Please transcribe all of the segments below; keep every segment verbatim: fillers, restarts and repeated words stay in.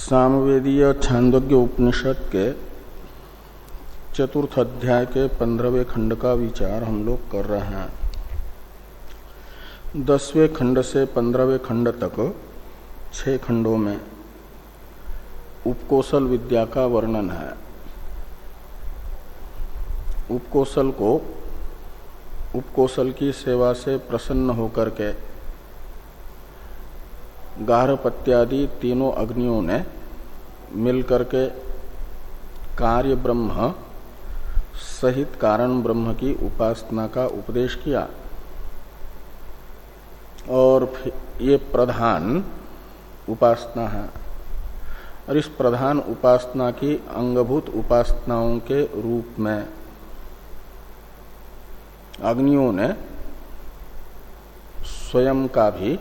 सामवेदीय छांदोग्य उपनिषद के चतुर्थ अध्याय के पंद्रहवें खंड का विचार हम लोग कर रहे हैं। दसवें खंड से पंद्रहवें खंड तक छह खंडों में उपकोशल विद्या का वर्णन है। उपकोशल को उपकोशल की सेवा से प्रसन्न होकर के गार्हपत्यादि तीनों अग्नियों ने मिलकर के कार्य ब्रह्म सहित कारण ब्रह्म की उपासना का उपदेश किया और ये प्रधान उपासना है और इस प्रधान उपासना की अंगभूत उपासनाओं के रूप में अग्नियों ने स्वयं का भी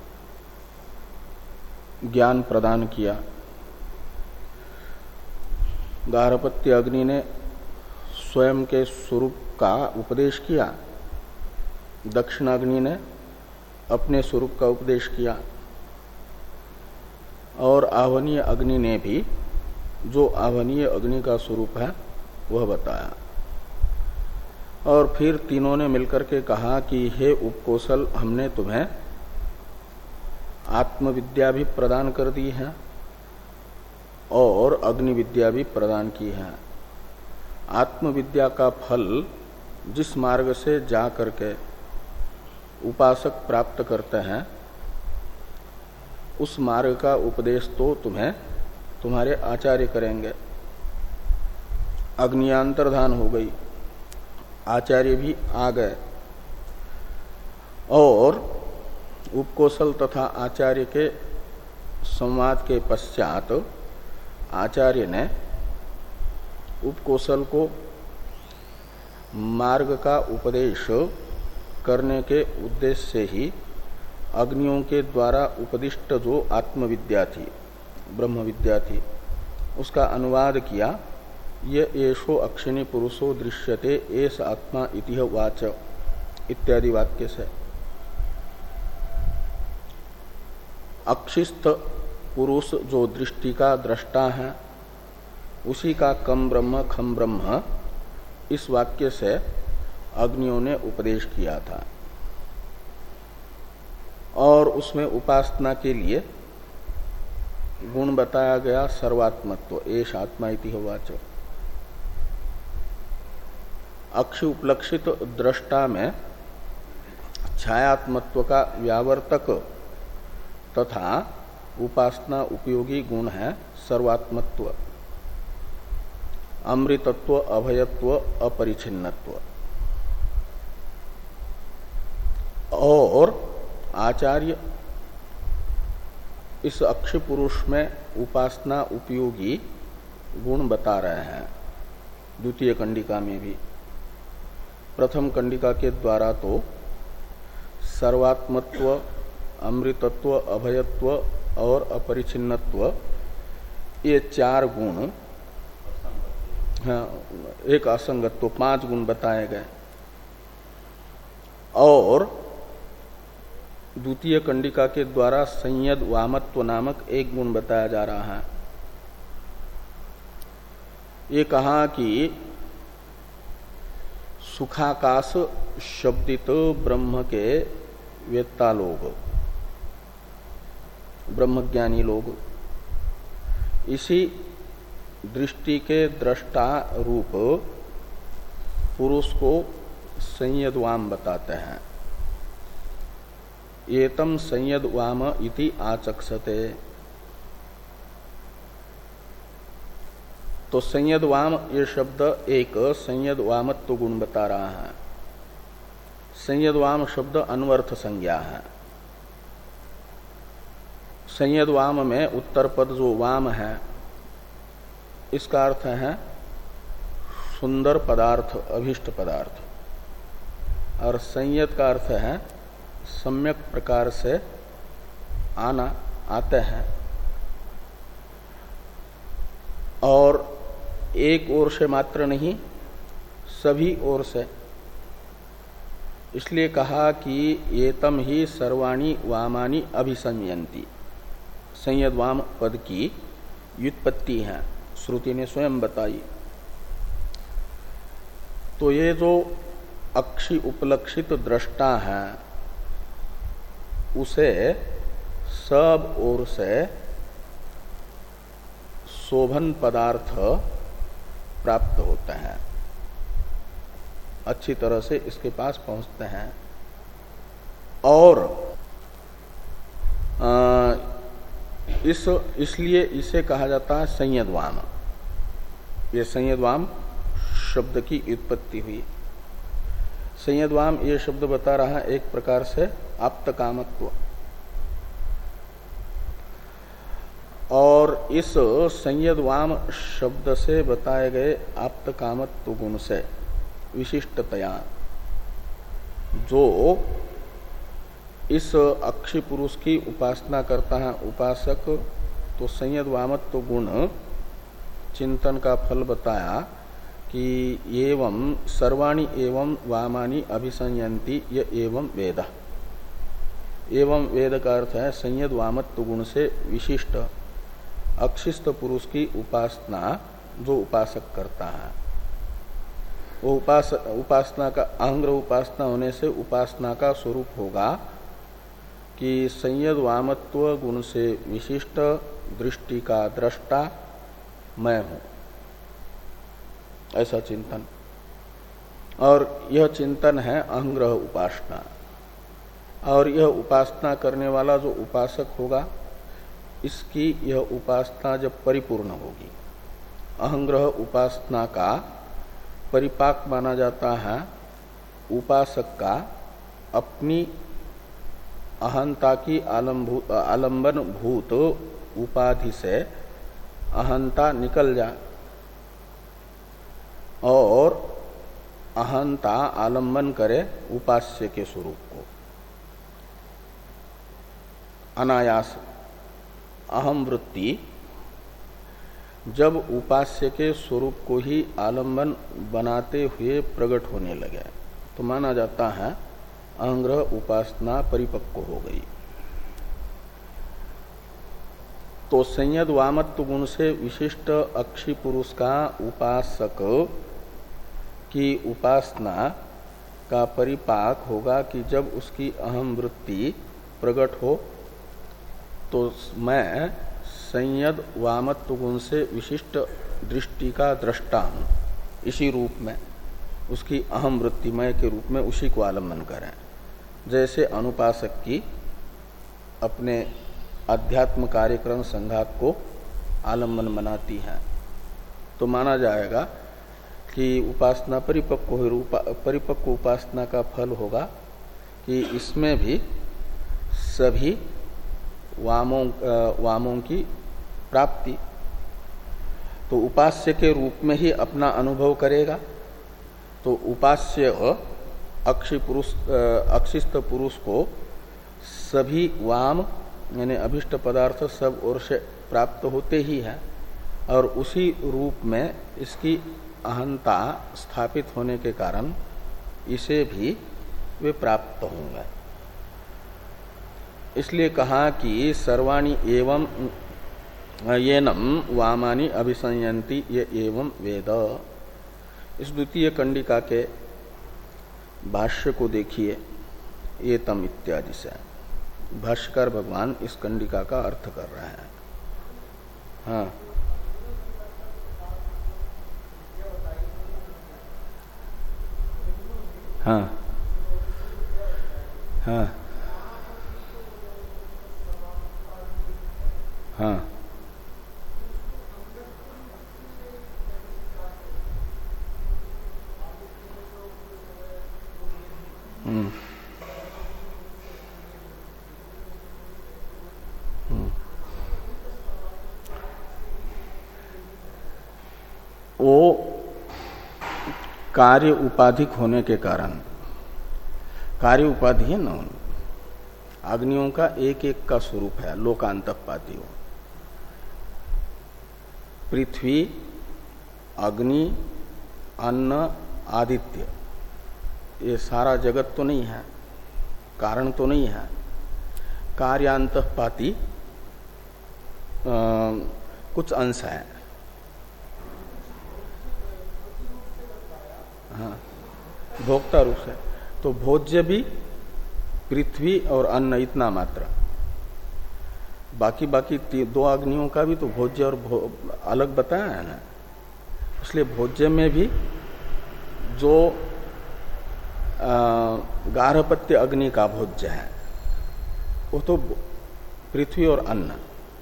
ज्ञान प्रदान किया। गार्हपत्य अग्नि ने स्वयं के स्वरूप का उपदेश किया, दक्षिणाग्नि ने अपने स्वरूप का उपदेश किया और आवनीय अग्नि ने भी जो आवनीय अग्नि का स्वरूप है वह बताया। और फिर तीनों ने मिलकर के कहा कि हे उपकोशल, हमने तुम्हें आत्मविद्या भी प्रदान कर दी है और अग्नि विद्या भी प्रदान की है। आत्मविद्या का फल जिस मार्ग से जा करके उपासक प्राप्त करते हैं उस मार्ग का उपदेश तो तुम्हें तुम्हारे आचार्य करेंगे। अग्नियांतर्धान हो गई, आचार्य भी आ गए और उपकोशल तथा आचार्य के संवाद के पश्चात आचार्य ने उपकोशल को मार्ग का उपदेश करने के उद्देश्य से ही अग्नियों के द्वारा उपदिष्ट जो आत्मविद्या थी, ब्रह्म विद्या थी, उसका अनुवाद किया। ये एषो अक्षिणी पुरुषो दृश्यते एष आत्मा इति वाच इत्यादि वाक्य से। अक्षिस्थ पुरुष जो दृष्टि का दृष्टा है उसी का कम ब्रह्म खम ब्रह्म इस वाक्य से अग्नियों ने उपदेश किया था और उसमें उपासना के लिए गुण बताया गया सर्वात्मत्व, एष आत्मा इति वाच। अक्षि उपलक्षित दृष्टा में छायात्मत्व का व्यावर्तक तथा उपासना उपयोगी गुण है सर्वात्मत्व, अमृतत्व, अभयत्व, अपरिछिन्नत्व। और आचार्य इस अक्षय पुरुष में उपासना उपयोगी गुण बता रहे हैं द्वितीय कंडिका में भी। प्रथम कंडिका के द्वारा तो सर्वात्मत्व, अमृतत्व, अभयत्व और अपरिछिन्नत्व ये चार गुण, हाँ, एक असंगत्व, पांच गुण बताए गए और द्वितीय कंडिका के द्वारा संयद वामत्व नामक एक गुण बताया जा रहा है। ये कहा कि सुखाकाश शब्दित ब्रह्म के वेत्ता लोग, ब्रह्मज्ञानी लोग इसी दृष्टि के दृष्टा रूप पुरुष को संयदवाम बताते हैं। एतम संयदवाम इति आचक्षते। तो संयदवाम ये शब्द एक संयदवामत्व गुण बता रहा है। संयदवाम शब्द अन्वर्थ संज्ञा है। संयदवाम में उत्तर पद जो वाम है इसका अर्थ है सुंदर पदार्थ, अभिष्ट पदार्थ, और संयत का अर्थ है सम्यक प्रकार से आना, आते हैं। और एक ओर से मात्र नहीं, सभी ओर से। इसलिए कहा कि एतम ही सर्वाणी वामानी अभिसंयंती। संयद वाम पद की व्युत्पत्ति है, श्रुति ने स्वयं बताई। तो ये जो अक्षि उपलक्षित दृष्टा है उसे सब ओर से शोभन पदार्थ प्राप्त होते हैं, अच्छी तरह से इसके पास पहुंचते हैं। और आ, इस इसलिए इसे कहा जाता है संयद्वाम। ये संयद्वाम शब्द की उत्पत्ति हुई। संयद्वाम ये शब्द बता रहा है एक प्रकार से आप्त कामत्व। और इस संयद्वाम शब्द से बताए गए आप्त कामत्व गुण से विशिष्टतया जो इस अक्षि पुरुष की उपासना करता है उपासक, तो संयद्वामत्व गुण चिंतन का फल बताया कि एवं सर्वाणि एवं वामानि अभिसंयन्ति य एवं वेद। एवं वेद का अर्थ है संयद्वामत्व गुण से विशिष्ट अक्षिस्त पुरुष की उपासना जो उपासक करता है, वो उपास उपासना का अहंग्र उपासना होने से उपासना का स्वरूप होगा कि संयद्वामत्व गुण से विशिष्ट दृष्टि का दृष्टा मैं हूं, ऐसा चिंतन। और यह चिंतन है अहंग्रह उपासना। और यह उपासना करने वाला जो उपासक होगा इसकी यह उपासना जब परिपूर्ण होगी, अहंग्रह उपासना का परिपाक माना जाता है उपासक का अपनी अहंता की आलंबन भूत उपाधि से अहंता निकल जाए और अहंता आलंबन करे उपास्य के स्वरूप को। अनायास अहम वृत्ति जब उपास्य के स्वरूप को ही आलंबन बनाते हुए प्रकट होने लगे तो माना जाता है अहंग्रह उपासना परिपक्व हो गई। तो संयद्वामत्व गुण से विशिष्ट अक्षि पुरुष का उपासक की उपासना का परिपाक होगा कि जब उसकी अहम वृत्ति प्रकट हो तो मैं संयद वामत्व गुण से विशिष्ट दृष्टि का दृष्टा हूं, इसी रूप में उसकी अहम वृत्तिमय के रूप में उसी को आलम्बन करें। जैसे अनुपासक की अपने अध्यात्म कार्यक्रम संघात को आलम्बन बनाती है, तो माना जाएगा कि उपासना परिपक्व हो, परिपक्व उपासना का फल होगा कि इसमें भी सभी वामों वामों की प्राप्ति, तो उपास्य के रूप में ही अपना अनुभव करेगा। तो उपास्य अक्षि पुरुष अक्षिस्त पुरुष को सभी वाम यानी अभिष्ट पदार्थ सब ओर से प्राप्त होते ही है और उसी रूप में इसकी अहंता स्थापित होने के कारण इसे भी वे प्राप्त होंगे। इसलिए कहा कि सर्वाणि एवं येनम वामानि अभिसंयन्ति ये एवं वेद। इस द्वितीय कंडिका के भाष्य को देखिए, ये तम इत्यादि से भाष्यकार भगवान इस कंडिका का अर्थ कर रहे हैं। हाँ हाँ हाँ हाँ हम्म वो कार्य उपाधिक होने के कारण, कार्य उपाधि है ना, अग्नियों का एक एक का स्वरूप है लोकांतपातियों। पृथ्वी, अग्नि, अन्न, आदित्य, ये सारा जगत तो नहीं है, कारण तो नहीं है। कार्यांतपाती कुछ अंश है। हाँ, भोक्ता रूप से। तो भोज्य भी पृथ्वी और अन्न इतना मात्र, बाकी बाकी दो अग्नियों का भी तो भोज्य और भो, अलग बताया है ना। इसलिए भोज्य में भी जो गार्हपत्य अग्नि का भोज्य है वो तो पृथ्वी और अन्न,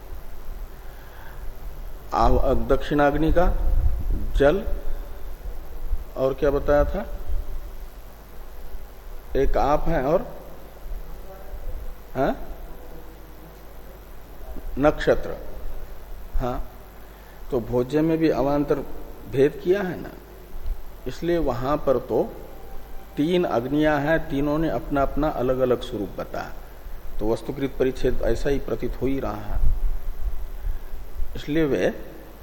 दक्षिणाग्नि का जल, और क्या बताया था, एक आप है और हाँ? नक्षत्र। हाँ, तो भोज्य में भी अवान्तर भेद किया है ना, इसलिए वहां पर तो तीन अग्नियां हैं, तीनों ने अपना अपना अलग अलग स्वरूप बताया, तो वस्तुकृत परिच्छेद ऐसा ही प्रतीत हो ही रहा है। इसलिए वे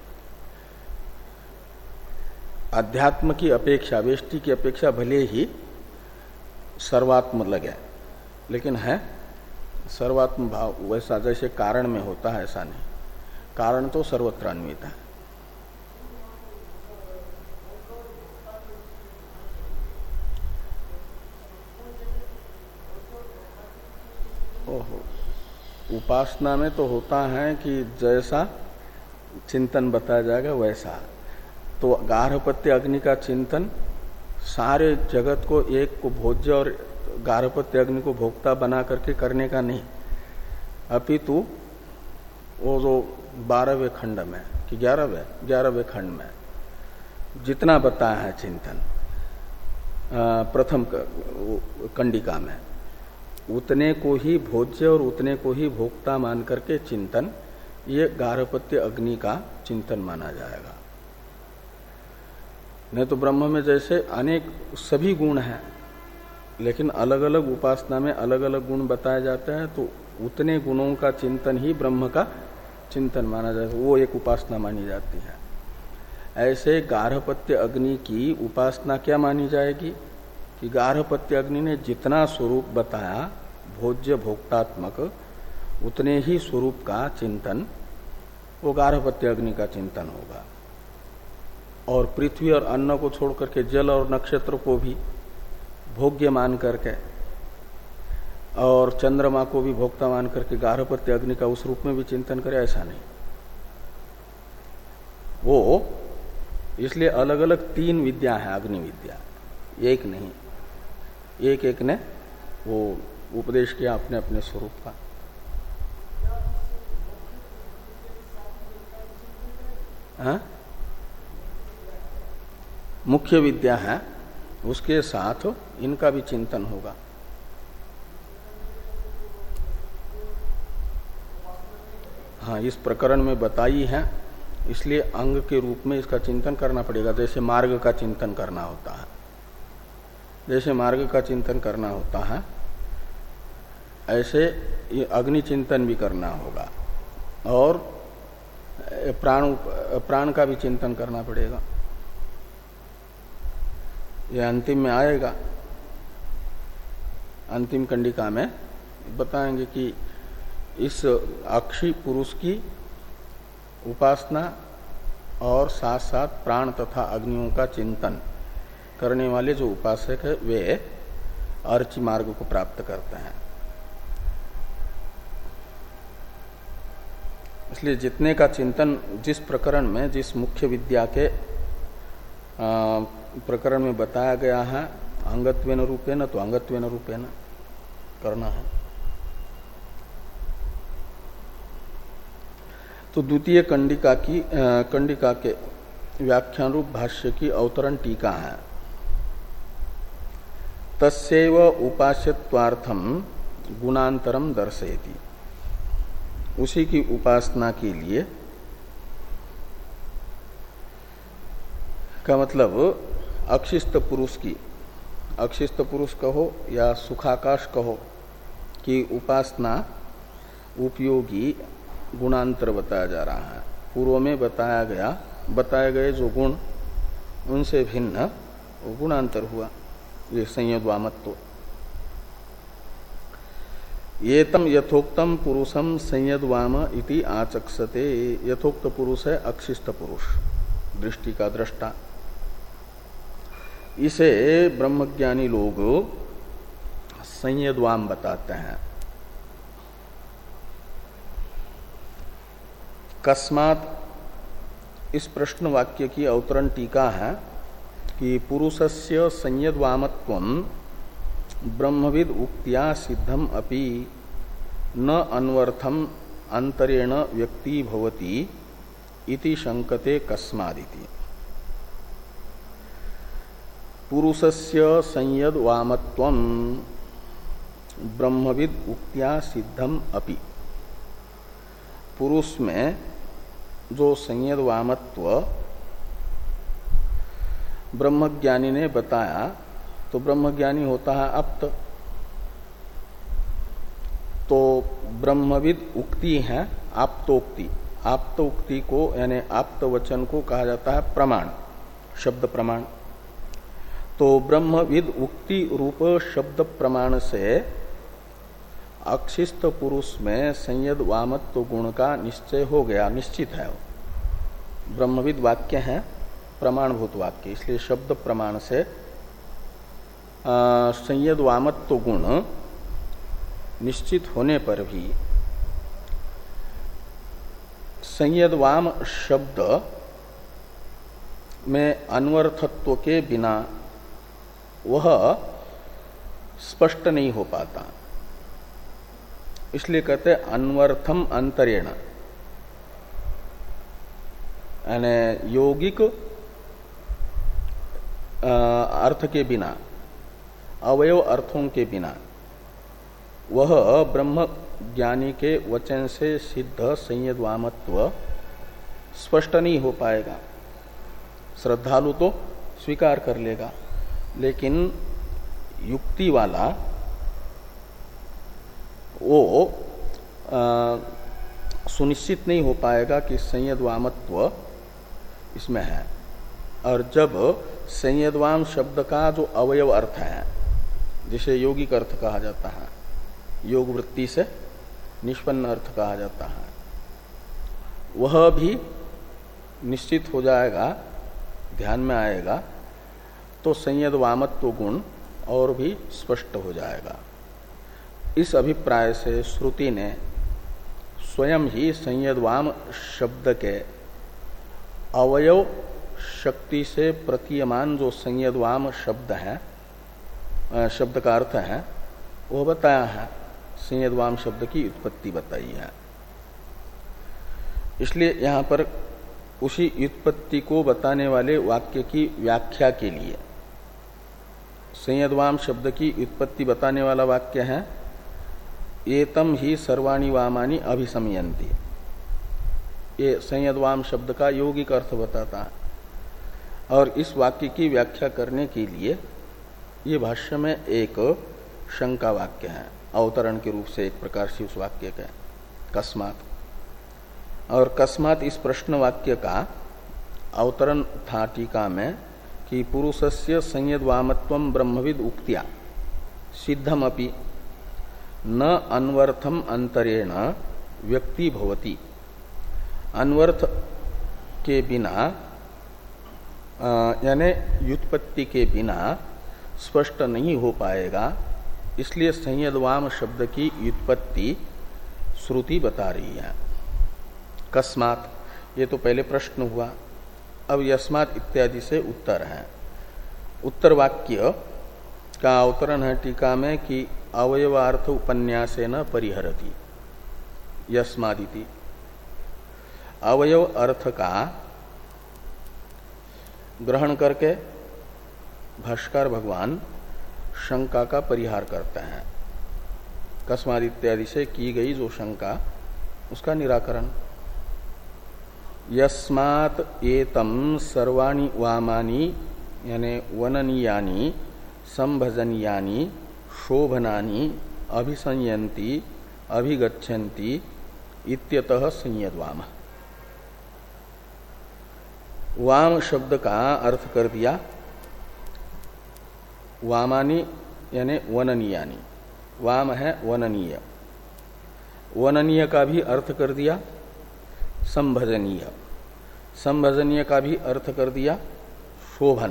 अध्यात्म की अपेक्षा, वेष्टि की अपेक्षा भले ही सर्वात्म लगे, लेकिन है सर्वात्म भाव वैसा जैसे कारण में होता है ऐसा नहीं, कारण तो सर्वत्र अन्वित है। ओहो, उपासना में तो होता है कि जैसा चिंतन बताया जाएगा वैसा। तो गार्हपत्य अग्नि का चिंतन सारे जगत को, एक को भोज्य और गार्हपत्य अग्नि को भोक्ता बना करके करने का नहीं, अपितु वो जो बारहवें खंड में कि ग्यारहवें ग्यारहवें खंड में जितना बताया है चिंतन प्रथम कंडिका में, उतने को ही भोज्य और उतने को ही भोक्ता मान करके चिंतन, ये गार्हपत्य अग्नि का चिंतन माना जाएगा। नहीं तो ब्रह्म में जैसे अनेक सभी गुण हैं, लेकिन अलग अलग उपासना में अलग अलग गुण बताए जाते हैं, तो उतने गुणों का चिंतन ही ब्रह्म का चिंतन माना जाता है, वो एक उपासना मानी जाती है। ऐसे गार्हपत्य अग्नि की उपासना क्या मानी जाएगी कि गार्हपत्य अग्नि ने जितना स्वरूप बताया भोज्य भोक्तात्मक, उतने ही स्वरूप का चिंतन वो गार्हपत्य अग्नि का चिंतन होगा। और पृथ्वी और अन्न को छोड़ करके जल और नक्षत्र को भी भोग्य मान करके, और चंद्रमा को भी भोक्ता मान करके गार्हपत्य अग्नि का उस रूप में भी चिंतन करे, ऐसा नहीं। वो इसलिए अलग अलग तीन विद्या है, अग्नि विद्या एक नहीं, एक एक ने वो उपदेश किया अपने अपने स्वरूप का। हाँ? मुख्य विद्या है, उसके साथ इनका भी चिंतन होगा। हाँ, इस प्रकरण में बताई है, इसलिए अंग के रूप में इसका चिंतन करना पड़ेगा। जैसे मार्ग का चिंतन करना होता है, जैसे मार्ग का चिंतन करना होता है, ऐसे ये अग्नि चिंतन भी करना होगा, और प्राण प्राण का भी चिंतन करना पड़ेगा। ये अंतिम में आएगा, अंतिम कंडिका में बताएंगे कि इस अक्षी पुरुष की उपासना और साथ साथ प्राण तथा अग्नियों का चिंतन करने वाले जो उपासक है वे अर्ची मार्ग को प्राप्त करते हैं। इसलिए जितने का चिंतन जिस प्रकरण में, जिस मुख्य विद्या के प्रकरण में बताया गया है, अंगत्वेन रूपेण, तो अंगत्वेन रूपेण करना है। तो द्वितीय कंडिका की कंडिका के व्याख्यान रूप भाष्य की अवतरण टीका है। तस्यैव उपास्यत्वार्थम गुणांतरम दर्शयति, उसी की उपासना के लिए का मतलब अक्षिस्त पुरुष की, अक्षिस्त पुरुष कहो या सुखाकाश कहो, कि उपासना उपयोगी गुणांतर बताया जा रहा है। पूर्व में बताया गया बताए गए जो गुण, उनसे भिन्न गुणांतर हुआ, ये संयद्वामत्व। एतम यथोक्तम पुरुषम संयद वाम इति आचक्षते। यथोक्त पुरुष है अक्षिष्ट पुरुष, दृष्टि का दृष्टा। इसे ब्रह्मज्ञानी लोग संयद वाम बताते हैं। कस्मात इस प्रश्न वाक्य की अवतरण टीका है कि पुरुषस्य संयद वामत्वम ब्रह्मविद उक्त्या सिद्धम अपि न अन्वर्थम अंतरेण व्यक्ति भवति इति शंकते कस्मादिति। पुरुषस्य संयद वामत्वम ब्रह्मविद उक्त्या सिद्धम अपि। पुरुष में जो संयद वामत्व ब्रह्मज्ञानी ने बताया, तो ब्रह्मज्ञानी होता है अप्त, तो ब्रह्मविद उक्ति है आप्तोक्ति। आप्तोक्ति को यानी आप्त वचन को कहा जाता है प्रमाण, शब्द प्रमाण। तो ब्रह्मविद उक्ति रूप शब्द प्रमाण से अक्षिष्ट पुरुष में संयद वामत्व गुण का निश्चय हो गया, निश्चित है। ब्रह्मविद वाक्य है प्रमाणभूत वाक्य, इसलिए शब्द प्रमाण से संयद वामत्व गुण निश्चित होने पर भी संयद वाम शब्द में अन्वर्थत्व के बिना वह स्पष्ट नहीं हो पाता। इसलिए कहते हैं अन्वर्थम अंतरेण, यानी यौगिक अर्थ के बिना, अवयव अर्थों के बिना वह ब्रह्म ज्ञानी के वचन से सिद्ध संयद वामत्व स्पष्ट नहीं हो पाएगा। श्रद्धालु तो स्वीकार कर लेगा, लेकिन युक्ति वाला वो आ, सुनिश्चित नहीं हो पाएगा कि संयद वामत्व इसमें है। और जब संयद वाम शब्द का जो अवयव अर्थ है, जिसे यौगिक अर्थ कहा जाता है, योग वृत्ति से निष्पन्न अर्थ कहा जाता है, वह भी निश्चित हो जाएगा, ध्यान में आएगा, तो संयद वामत्व गुण और भी स्पष्ट हो जाएगा। इस अभिप्राय से श्रुति ने स्वयं ही संयद वाम शब्द के अवयव शक्ति से प्रतीयमान जो संयद वाम शब्द है, शब्द का अर्थ है, वह बताया है। संयद वाम शब्द की उत्पत्ति बताई है। इसलिए यहां पर उसी उत्पत्ति को बताने वाले वाक्य की व्याख्या के लिए संयद वाम शब्द की उत्पत्ति बताने वाला वाक्य है एतम ही सर्वाणि वामानि अभिसमयन्ति। ये संयद वाम शब्द का यौगिक अर्थ बताता है। और इस वाक्य की व्याख्या करने के लिए ये भाष्य में एक शंका वाक्य है, अवतरण के रूप से एक प्रकार से उस वाक्य का कस्मात। और कस्मात इस प्रश्न वाक्य का अवतरण था टीका में कि पुरुषस्य संयद वामत्वम ब्रह्मविद उक्त्या सिद्धमपि न अन्वर्थम अंतरेण व्यक्ति भवति। अन्वर्थ के बिना यानी व्युत्पत्ति के बिना स्पष्ट नहीं हो पाएगा। इसलिए संयद वाम शब्द की व्युत्पत्ति श्रुति बता रही है। कस्मात, ये तो पहले प्रश्न हुआ, अब यस्मात इत्यादि से उत्तर है। उत्तर वाक्य का अवतरण है टीका में कि अवयवार्थ उपन्यासेन परिहरति यस्मादिति। अवयव अर्थ का ग्रहण करके भाष्कर भगवान शंका का परिहार करते हैं। कस्माद इत्यादि से की गई जो शंका, उसका निराकरण। यस्मात् एतम सर्वाणि वामानि यानी वननीयानि संभजनीयानि शोभनानि अभिसंयन्ति अभिगच्छन्ति इत्यतः संयद वाम। वाम शब्द का अर्थ कर दिया वामानि यानी वननीयानि। वाम है वननीय, वननीय का भी अर्थ कर दिया संभजनीय, संभजनीय का भी अर्थ कर दिया शोभन।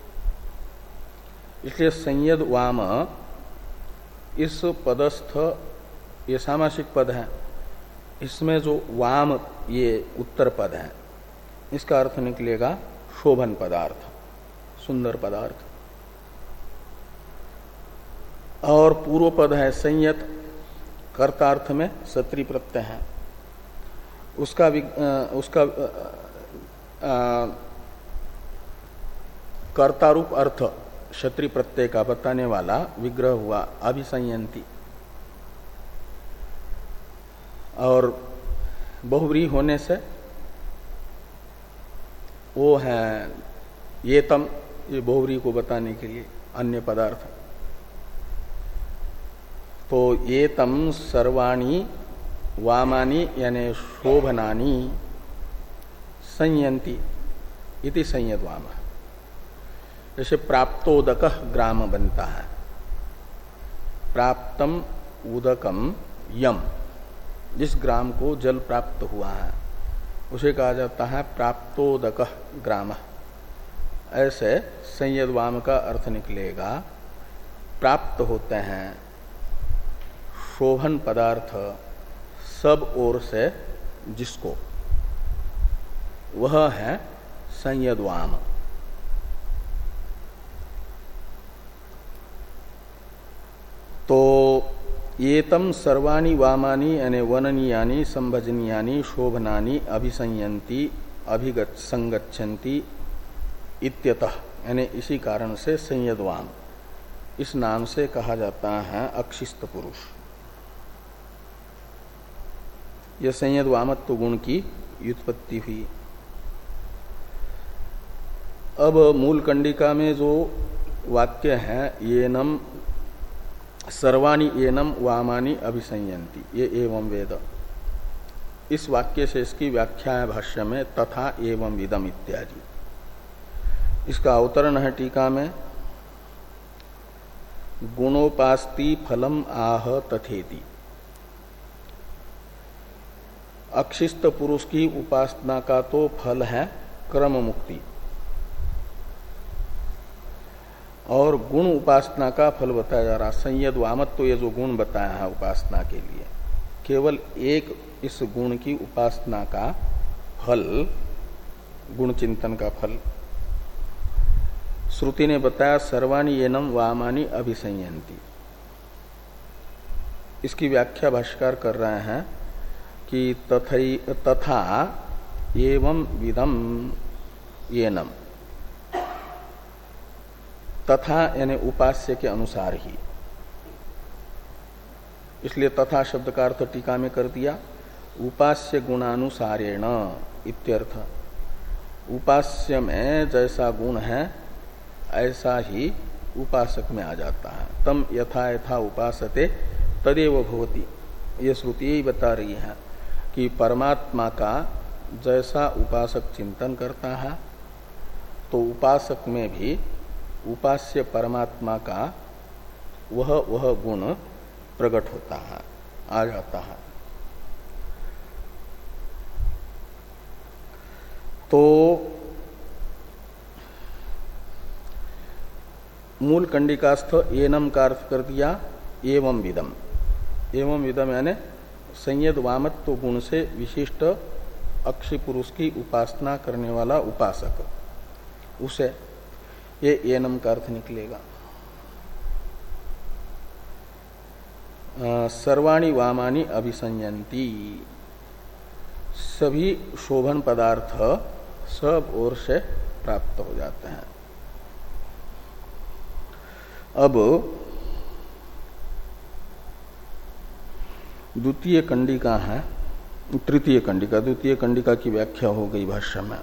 इसलिए संयद वाम इस पदस्थ ये सामासिक पद है, इसमें जो वाम ये उत्तर पद है, इसका अर्थ निकलेगा शोभन पदार्थ, सुंदर पदार्थ। और पूर्व पद है संयत, कर्तार्थ में सत्री प्रत्यय है, उसका आ, उसका कर्तारूप अर्थ क्षत्रि प्रत्यय का बताने वाला विग्रह हुआ अभिसंयंती। और बहुव्रीहि होने से वो है ये तम, ये बहुव्रीहि को बताने के लिए अन्य पदार्थ। तो ये तम सर्वाणी वामानी यानी शोभनानी संयंती इति संयत वाम। जैसे प्राप्तोदक ग्राम बनता है, प्राप्तम उदकम यम, जिस ग्राम को जल प्राप्त हुआ है उसे कहा जाता है प्राप्तोदक ग्राम। ऐसे संयत वाम का अर्थ निकलेगा प्राप्त होते हैं शोभन पदार्थ सब ओर से जिसको, वह है संयत वाम। तो एतम सर्वाणी वामानी यानी वननीयानि संभजनीयानि शोभनानि अभिसंयंती अभिगत संगच्छन्ति इत्यतः, यानी इसी कारण से संयत वाम इस नाम से कहा जाता है अक्षिस्त पुरुष। यह संयत वामत्व गुण की व्युत्पत्ति हुई। अब मूल कंडिका में जो वाक्य है येनम सर्वाणी एनम वामानी अभिसंयंती, ये एवं वेद, इस वाक्य से इसकी व्याख्या है भाष्य में तथा एवं विदम इत्यादि। इसका अवतरण है टीका में गुणोपास्ति फलम आह तथेति। अक्षिस्त पुरुष की उपासना का तो फल है क्रम मुक्ति, और गुण उपासना का फल बताया जा रहा। संयत वामत्व तो ये जो गुण बताया है उपासना के लिए, केवल एक इस गुण की उपासना का फल, गुण चिंतन का फल श्रुति ने बताया सर्वाणी एनम वामानी अभिसंयंती। इसकी व्याख्या भाष्यकार कर रहे हैं कि तथै तथा एवं विदम एनम, तथा यानी उपास्य के अनुसार ही, इसलिए तथा शब्द का अर्थ टीका में कर दिया उपास्य गुणानुसारेण इत्यर्थ। उपास्य में जैसा गुण है ऐसा ही उपासक में आ जाता है। तम यथा यथा उपासते तदेव भवति, ये श्रुति यही बता रही है कि परमात्मा का जैसा उपासक चिंतन करता है तो उपासक में भी उपास्य परमात्मा का वह वह गुण प्रकट होता है, आ जाता है। तो मूल कंडिकास्थ एनम का अर्थ कर दिया एवं विदम। एवं विदम यानी संयत वामत्व गुण से विशिष्ट अक्षि पुरुष की उपासना करने वाला उपासक, उसे ये एनम का अर्थ निकलेगा। सर्वाणी वामानी अभिसंयंती, सभी शोभन पदार्थ सब ओर से प्राप्त हो जाते हैं। अब द्वितीय कंडिका है, तृतीय कंडिका, द्वितीय कंडिका की व्याख्या हो गई भाष्य में।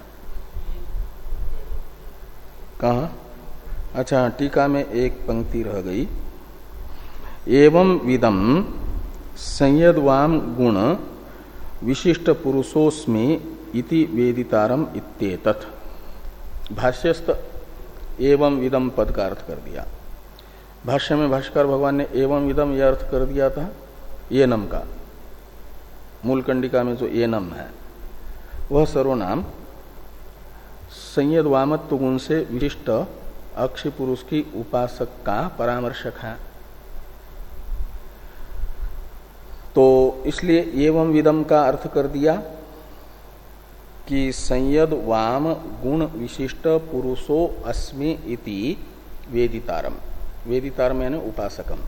कहा? अच्छा, टीका में एक पंक्ति रह गई। एवं विदम संयद्वाम गुण विशिष्ट पुरुषोस्मि इति वेदितारम इत्येतत्। भाष्यस्थ एवं विदम पद का अर्थ कर दिया। भाष्य में भाष्कर भगवान ने एवं विदम यह अर्थ कर दिया था एनम का, मूल कंडिका में जो एनम है वह सर्वनाम संयद वामत्व गुण से विशिष्ट अक्षि पुरुष की उपासक का परामर्शक है। तो इसलिए एवं विदम का अर्थ कर दिया कि संयद वाम गुण विशिष्ट पुरुषो अस्मि इति वेदितारम, वेदितारम यानी उपासकम।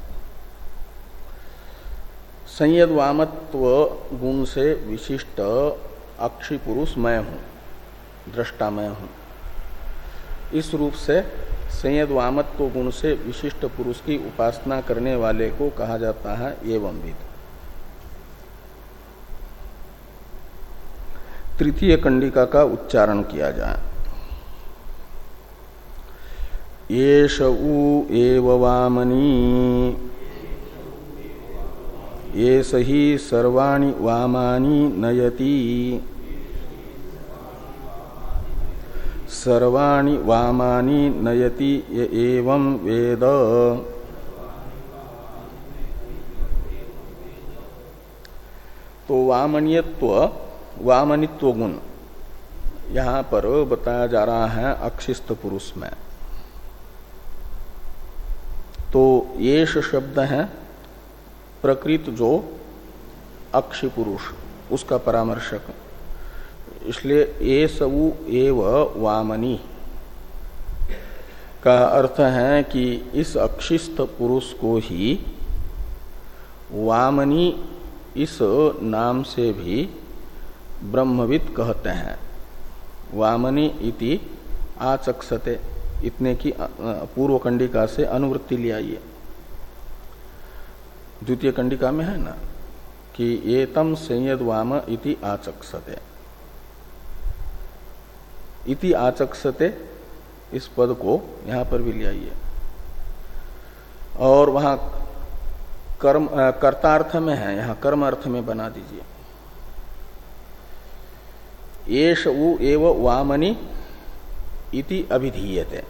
संयद वामत्व गुण से विशिष्ट अक्षि पुरुष मैं हूं, दृष्टा मैं हूं। इस रूप से संयद वामत्व गुण से विशिष्ट पुरुष की उपासना करने वाले को कहा जाता है एवं विद। तृतीय कंडिका का उच्चारण किया जाए। येष उ एव वामनी, येष ही सर्वाणि वामानि नयति, सर्वाणि वामानि नयति य एवं वेद। तो वामनीयत्व, वामनित्व गुण यहां पर बताया जा रहा है अक्षिस्थ पुरुष में। तो येष शब्द है प्रकृत जो अक्षि पुरुष उसका परामर्शक, इसलिए एसवु एव वामनी का अर्थ है कि इस अक्षिस्थ पुरुष को ही वामनी इस नाम से भी ब्रह्मविद कहते हैं। वामनी इति आचक्षते, इतने की पूर्व कंडिका से अनुवृत्ति ले आइए। द्वितीय कंडिका में है ना कि एतम संयद वाम इति आचक्षते, इति आचक्षते इस पद को यहां पर भी ले आइए। और वहां कर्म कर्तार्थ में है, यहां कर्म अर्थ में बना दीजिए। एष उ एव वामनी इति अभिधीयते,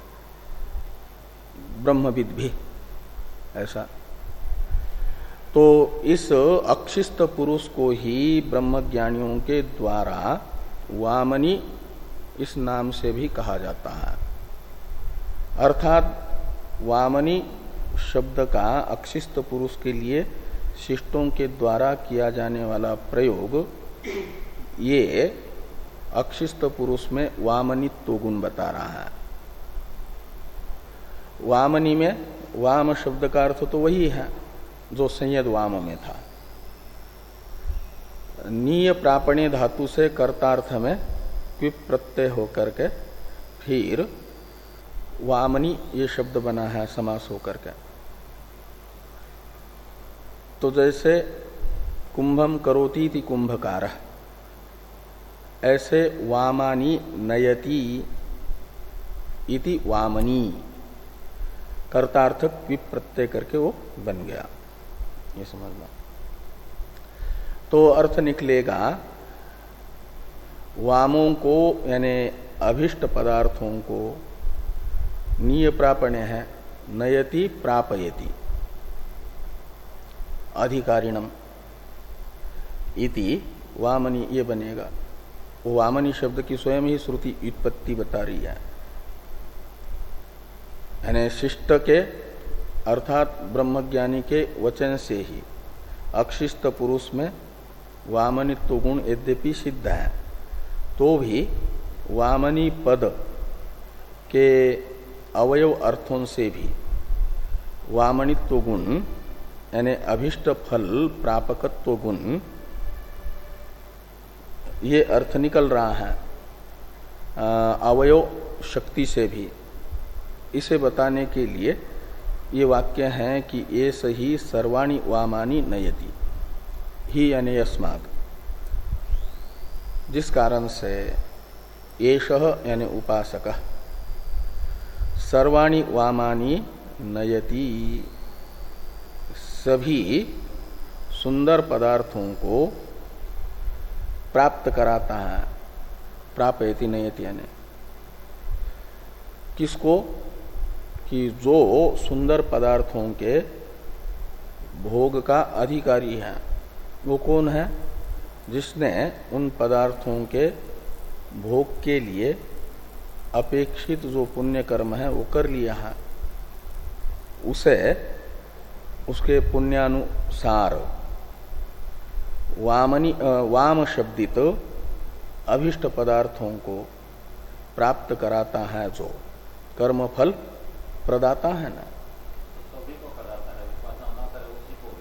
ब्रह्मविद भी ऐसा। तो इस अक्षिस्थ पुरुष को ही ब्रह्मज्ञानियों के द्वारा वामनी इस नाम से भी कहा जाता है। अर्थात वामनी शब्द का अक्षिस्थ पुरुष के लिए शिष्टों के द्वारा किया जाने वाला प्रयोग ये अक्षिस्थ पुरुष में वामनित्व गुण बता रहा है। वामनी में वाम शब्द का अर्थ तो वही है जो संयद वाम में था। नीय प्रापणे धातु से कर्तार्थ में क्विप प्रत्यय होकर के फिर वामनी ये शब्द बना है समास होकर के। तो जैसे कुंभम करोति इति कुंभकारः, ऐसे वामानी नयति इति वामनी कर्तार्थक क्विप प्रत्यय करके वो बन गया, ये समझना। तो अर्थ निकलेगा वामों को यानी अभिष्ट पदार्थों को नीय प्रापण्य है, नयति प्रापयति अधिकारिणम इति वामनी ये बनेगा। वो वामनी शब्द की स्वयं ही श्रुति उत्पत्ति बता रही है। यानी शिष्ट के अर्थात ब्रह्मज्ञानी के वचन से ही अक्षिस्त पुरुष में वामनित्व गुण यद्यपि सिद्ध है, तो भी वामनी पद के अवयव अर्थों से भी वामनित्व गुण यानी अभिष्ट फल प्रापकत्व गुण ये अर्थ निकल रहा है अवयव शक्ति से भी। इसे बताने के लिए ये वाक्य है कि ये सही सर्वाणि वामानि नयति ही यानी अस्मात्, जिस कारण से एषः यानी उपासकः सर्वाणि वामानि नयति सभी सुंदर पदार्थों को प्राप्त कराता है। प्रापयति नयति यानी किसको? कि जो सुंदर पदार्थों के भोग का अधिकारी है वो कौन है? जिसने उन पदार्थों के भोग के लिए अपेक्षित जो पुण्य कर्म है वो कर लिया है, उसे उसके पुण्यानुसार वामनी वाम शब्दित अभिष्ट पदार्थों को प्राप्त कराता है, जो कर्मफल प्रदाता है ना, सभी को कराता है, उपासना ना करे उसी को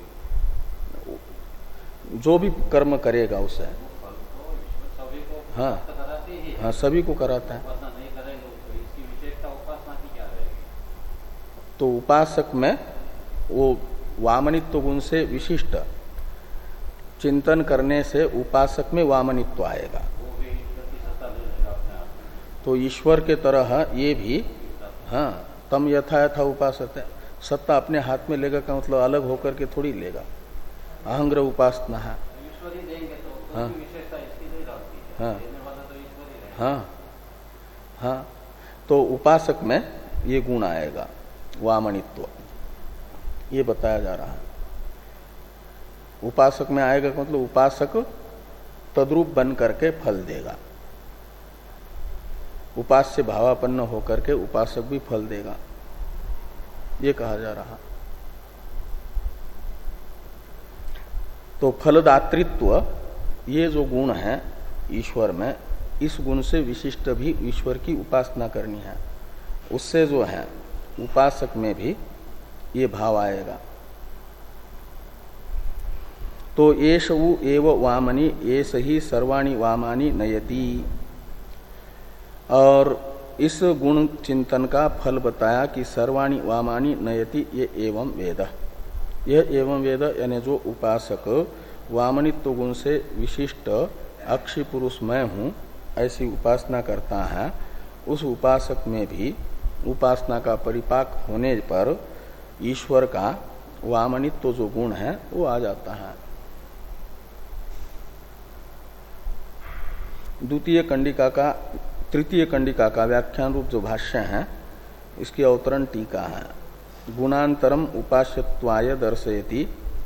भी, जो भी कर्म करेगा उसे, फल तो सभी को हाँ कराते ही, हाँ सभी को कराता है। उपासना नहीं करेंगे तो इसकी विशेषता उपासना की क्या रहेगी? तो उपासक में वो वामनित्व गुण से विशिष्ट चिंतन करने से उपासक में वामनित्व आएगा, वो भी ईश्वर की सत्ता ले लेगा अपने आप में। तो ईश्वर के तरह ये भी, हाँ तम यथा यथा उपासक है, सत्ता अपने हाथ में लेगा का मतलब अलग होकर के थोड़ी लेगा, अहंग्रह उपासना है। ईश्वर ही देंगे तो हाँ विशेषता इसकी नहीं रहती है, हाँ देने वाला तो ईश्वर ही रहेगा। हाँ हाँ, तो उपासक में ये गुण आएगा वामनित्व, ये बताया जा रहा है। उपासक में आएगा मतलब उपासक तद्रूप बन करके फल देगा, उपास्य भावापन्न होकर के उपासक भी फल देगा, ये कहा जा रहा। तो फलदातृत्व ये जो गुण है ईश्वर में, इस गुण से विशिष्ट भी ईश्वर की उपासना करनी है, उससे जो है उपासक में भी ये भाव आएगा। तो एष उ एव वामनी एष ही सर्वाणि वामानि नयति, और इस गुण चिंतन का फल बताया कि सर्वाणि वामानि नयति, ये एवं वेद, यह एवं वेद यानी जो उपासक वामनित्व गुण से विशिष्ट अक्षय पुरुष मैं हूँ ऐसी उपासना करता है, उस उपासक में भी उपासना का परिपाक होने पर ईश्वर का वामनित्व जो गुण है वो आ जाता है। द्वितीय कंडिका का तृतीय कंडिका का व्याख्यान रूप जो भाष्य है, इसकी अवतरण टीका है। गुणांतरम उपास्यत्वाय दर्शयति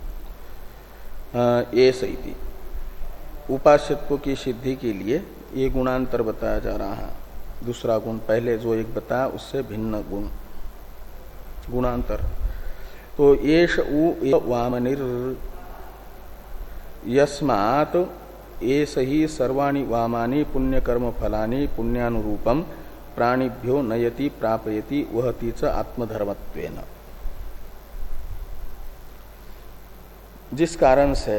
एष इति, उपास्यत्व की सिद्धि के लिए ये गुणांतर बताया जा रहा है। दूसरा गुण पहले जो एक बताया उससे भिन्न गुण गुणांतर। तो एष उ वामनिर यस्मात् एष ही सर्वाणि वामानि पुण्यकर्म फलानि पुण्यानुरूपम प्राणिभ्यो नयति प्रापयति वहति च आत्मधर्मत्वेन। जिस कारण से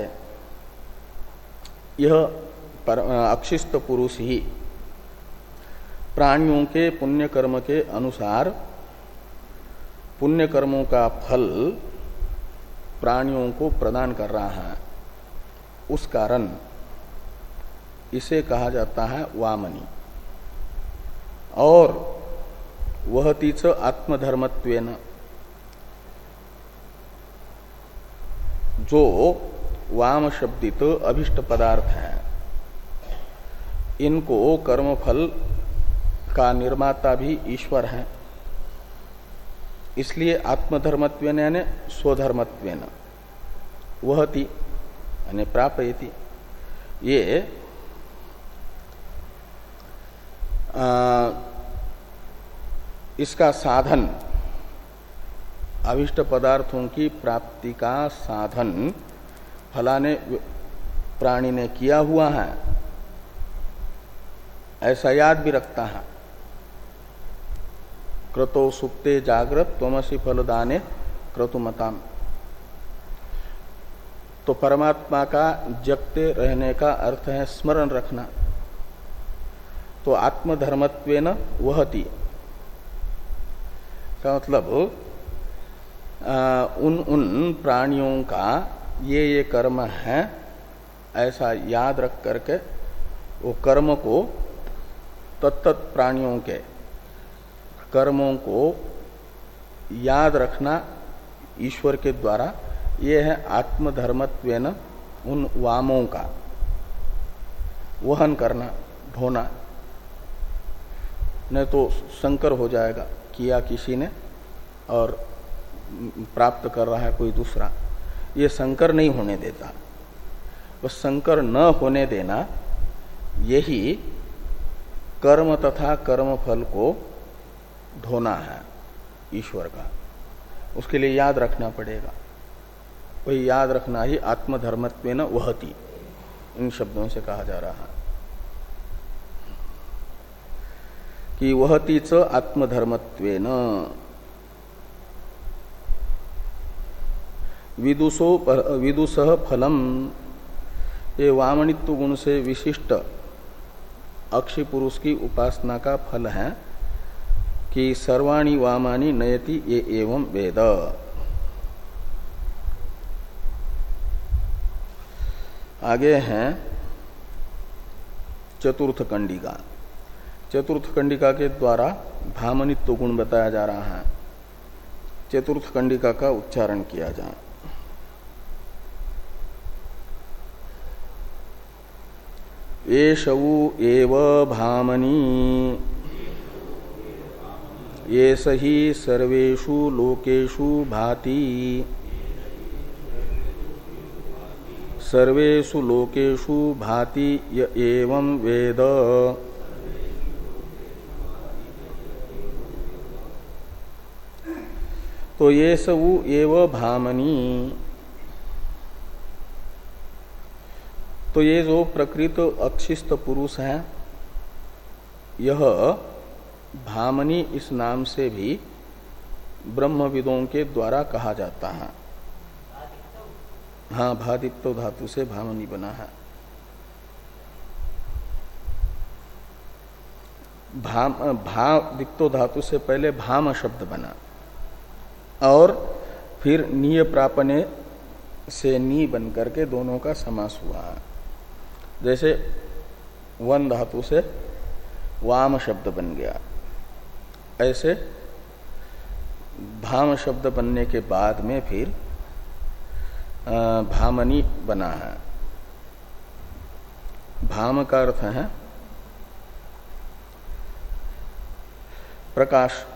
यह अक्षिस्त पुरुष ही प्राणियों के पुण्य कर्म के अनुसार पुण्य कर्मों का फल प्राणियों को प्रदान कर रहा है, उस कारण इसे कहा जाता है वामनी। और वह तीच आत्मधर्मत्वेन, जो वाम शब्दित अभिष्ट पदार्थ है, इनको कर्मफल का निर्माता भी ईश्वर है, इसलिए आत्मधर्मत्वेन यानी स्वधर्मत्वेन वहति यानी प्रापयति। ये आ, इसका साधन, अभिष्ट पदार्थों की प्राप्ति का साधन फलाने प्राणी ने किया हुआ है ऐसा याद भी रखता है। क्रतो सुप्ते जागृत त्वमसि फलदाने क्रतुमताम। तो परमात्मा का जगते रहने का अर्थ है स्मरण रखना। तो आत्मधर्मत्वेन वहति का मतलब आ, उन उन प्राणियों का ये ये कर्म है ऐसा याद रख करके वो कर्म को, तत्त प्राणियों के कर्मों को याद रखना ईश्वर के द्वारा, ये है आत्मधर्मत्वेन उन वामों का वहन करना, ढोना। नहीं तो संकर हो जाएगा, किया किसी ने और प्राप्त कर रहा है कोई दूसरा, ये संकर नहीं होने देता। तो संकर न होने देना यही कर्म तथा कर्म फल को ढोना है ईश्वर का। उसके लिए याद रखना पड़ेगा। वही याद रखना ही आत्मधर्मत्वेन वहति, इन शब्दों से कहा जा रहा है कि वहति च आत्मधर्मत्वेन विदुषो विदुषः फलम। ये वामनित्व गुण से विशिष्ट अक्षी पुरुष की उपासना का फल है कि सर्वाणि वामानि नयति ये एवं वेद। आगे हैं चतुर्थ कंडिका। चतुर्थ कंडिका के द्वारा भामनित्व गुण बताया जा रहा है। चतुर्थ कंडिका का उच्चारण किया जाए। एषवु एव भामनी ये सही सर्वेषु लोकेषु भाति सर्वेषु लोकेषु भाति य एवं वेद। तो ये सबु एव भामनी, तो ये जो प्रकृत अक्षिस्त पुरुष है यह भामनी इस नाम से भी ब्रह्मविदों के द्वारा कहा जाता है। हाँ, भादित्व धातु से भामनी बना है। भाम भादित्व धातु से पहले भाम शब्द बना और फिर नीय प्रापने से नी बन करके दोनों का समास हुआ है। जैसे वन धातु से वाम शब्द बन गया, ऐसे भाम शब्द बनने के बाद में फिर भामनी बना है। भाम का अर्थ है प्रकाश।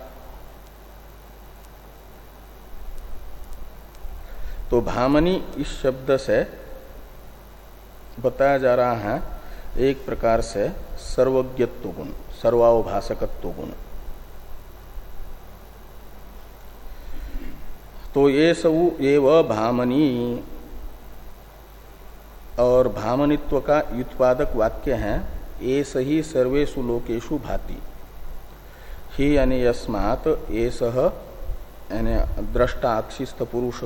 तो भामनी इस शब्द से बताया जा रहा है एक प्रकार से सर्वज्ञत्व गुण, सर्वावभाषकत्व गुण। तो ये सबु एव भामनी, और भामनित्व का युत्पादक वाक्य है ये सही सर्वेषु लोकेषु भाति। ही यानी यस्मात् एषः यानी द्रष्टा अक्षिस्थ पुरुष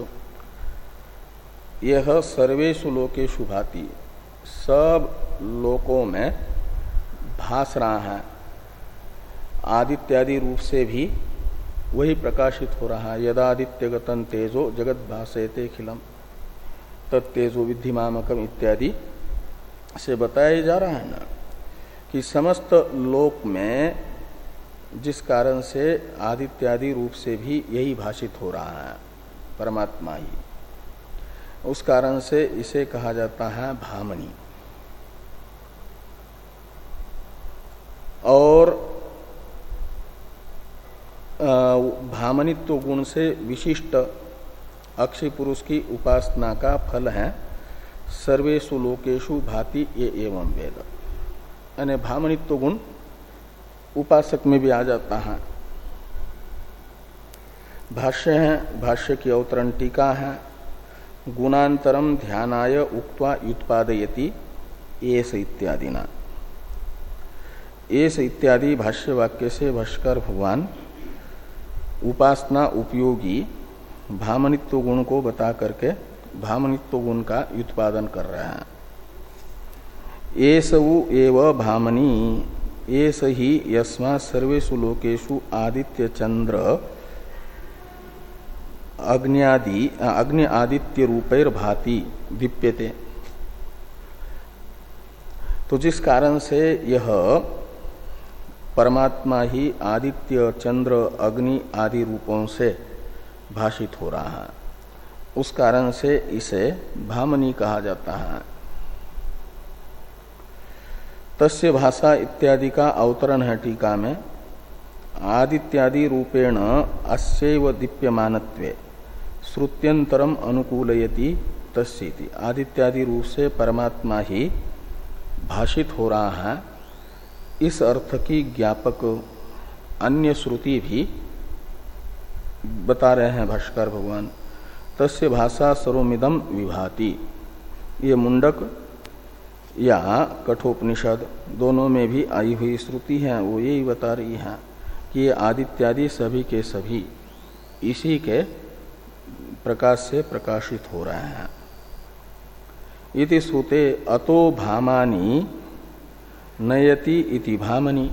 यह सर्वेषु लोकेषु भाति, सब लोकों में भास रहा है। आदित्यादि रूप से भी वही प्रकाशित हो रहा है। यदादित्यगतं तेजो जगत भासेते खिलम तत्तेजो विद्धिमामकम इत्यादि से बताया जा रहा है ना कि समस्त लोक में जिस कारण से आदित्यादि रूप से भी यही भाषित हो रहा है परमात्मा ही, उस कारण से इसे कहा जाता है भामनी। और भामनित्व गुण से विशिष्ट अक्षय पुरुष की उपासना का फल है सर्वेषु लोकेषु भाति ये एवं वेद। यानी भामनित्व गुण उपासक में भी आ जाता है। भाष्य है, भाष्य की अवतरण टीका है। गुणांतरम ध्यानाय उक्त्वा युत्पादयति एस इत्यादि ना। एस इत्यादि भाष्य वाक्य से भाष्कर भगवान उपासना उपयोगी भामनित्व गुण को बता करके भामनित्व गुण का उत्पादन कर रहे हैं। एसवु एव भामनी एस ही यस्मा सर्वेषु लोकेषु आदित्य चंद्र अग्न्यादि अग्नि आदित्य रूपैर भाति दीप्यते। तो जिस कारण से यह परमात्मा ही आदित्य चंद्र अग्नि आदि रूपों से भाषित हो रहा है, उस कारण से इसे भामनी कहा जाता है। तस्य भाषा इत्यादि का अवतरण है टीका में। आदित्यादि रूपेण अस्यैव दीप्यमानत्वे श्रुत्यंतरम अनुकूलयति तस्सीति आदित्यादि रूप से परमात्मा ही भाषित हो रहा है, इस अर्थ की ज्ञापक अन्य श्रुति भी बता रहे हैं भाष्कर भगवान। तस्य भाषा सर्वमिदं विभाति, ये मुंडक या कठोपनिषद दोनों में भी आई हुई श्रुति है, वो यही बता रही है कि ये आदित्यादि सभी के सभी इसी के प्रकाश से प्रकाशित हो रहे हैं। इति श्रुते अतो भामानि नयति इति भामनि।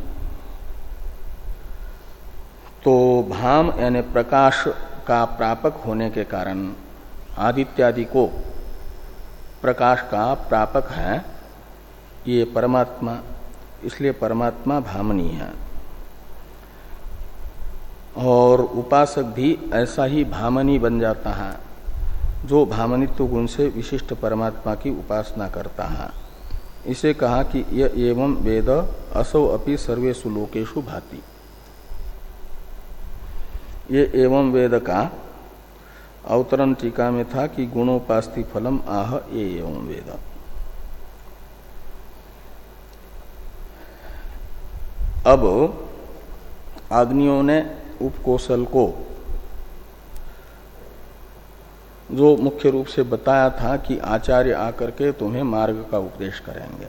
तो भाम यानी प्रकाश का प्रापक होने के कारण आदित्यादि को प्रकाश का प्रापक है ये परमात्मा, इसलिए परमात्मा भामनी है। और उपासक भी ऐसा ही भामनी बन जाता है जो भामनित्व गुण से विशिष्ट परमात्मा की उपासना करता है। इसे कहा कि यह एवं वेद असौ अपि सर्वेषु लोकेषु भाति। ये एवं वेद का अवतरण टीका में था कि गुणोपास्ति फलम आह ये एवं वेद। अब आग्नियों ने उपकोशल को जो मुख्य रूप से बताया था कि आचार्य आकर के तुम्हें मार्ग का उपदेश करेंगे,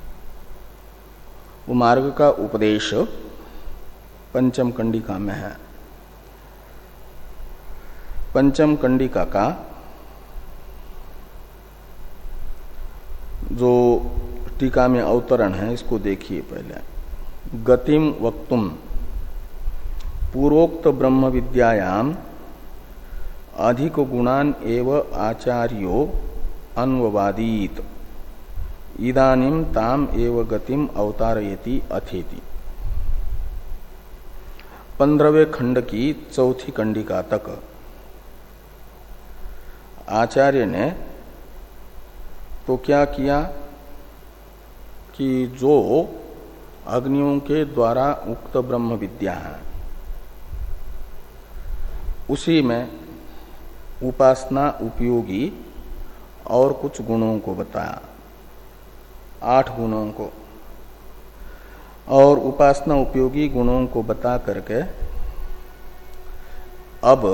वो मार्ग का उपदेश पंचम कंडिका में है। पंचम कंडिका का जो टीका में अवतरण है इसको देखिए पहले। गतिम वक्तुम पूर्वोक्त ब्रह्म विद्यायाम अधिक गुणान एव आचार्यो अन्ववादीत इदानीम ताम एव गतिम अवतारयति अथेति। पंद्रहवें खंड की चौथी कंडिका तक आचार्य ने तो क्या किया कि जो अग्नियों के द्वारा उक्त ब्रह्म विद्या है उसी में उपासना उपयोगी और कुछ गुणों को बताया, आठ गुणों को, और उपासना उपयोगी गुणों को बता करके अब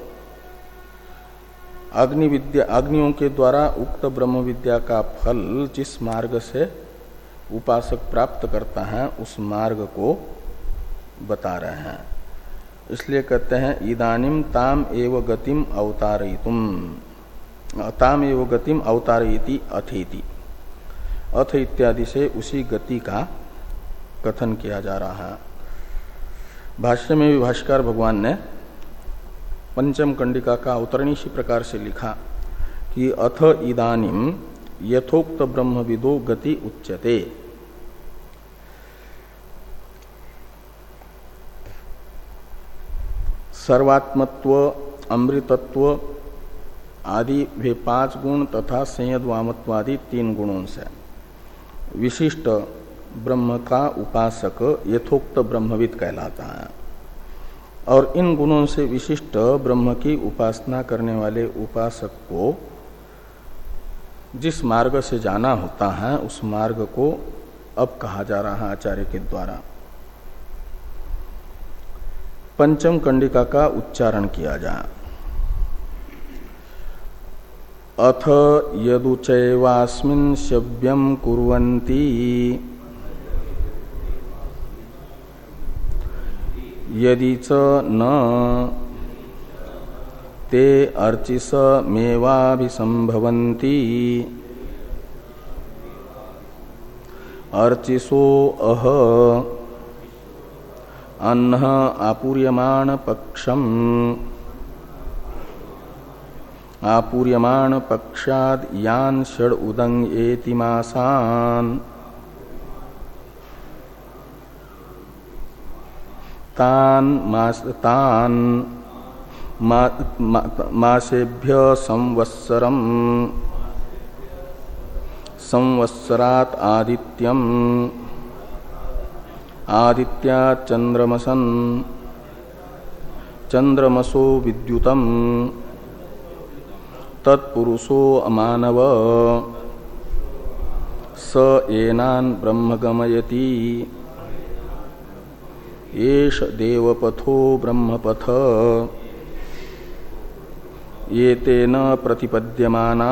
अग्नि विद्या अग्नियों के द्वारा उक्त ब्रह्म विद्या का फल जिस मार्ग से उपासक प्राप्त करता है उस मार्ग को बता रहे हैं। इसलिए कहते हैं इदानीम ताम एव गतिम अवतारयितुम, ताम एव गतिम अवतारयति अथेति। अथ इत्यादि से उसी गति का कथन किया जा रहा है। भाष्य में भी भाष्यकार भगवान ने पंचम कंडिका का अवतरण इसी प्रकार से लिखा कि अथ इदानीम यथोक्त ब्रह्मविदो गति उच्यते। सर्वात्मत्व, अमृतत्व आदि वे पांच गुण तथा संयद्वामत्व आदि तीन गुणों से विशिष्ट ब्रह्म का उपासक यथोक्त ब्रह्मविद कहलाता है। और इन गुणों से विशिष्ट ब्रह्म की उपासना करने वाले उपासक को जिस मार्ग से जाना होता है उस मार्ग को अब कहा जा रहा है आचार्य के द्वारा। पंचम कंडिका का उच्चारण किया जाए। अथ यदुचैवास्मिन् शव्यं कुर्वन्ति यदि च न ते अर्चिस मेवाभिसंभवन्ति अर्चिसो अह अन्नः आपूर्यमाण पक्षम् आपूर्यमाण पक्षाद यान षड उदंग एति मासान् तान मास तान मा, मा, मासेभ्य संवत्सरम संवत्सरात आदित्यम आदित्या चंद्रमसन चंद्रमसो विद्युतम तत्पुरुषो अमानव स एनान् ब्रह्म गमयति एष देवपथो ब्रह्मपथ एतेन प्रतिपद्यमाना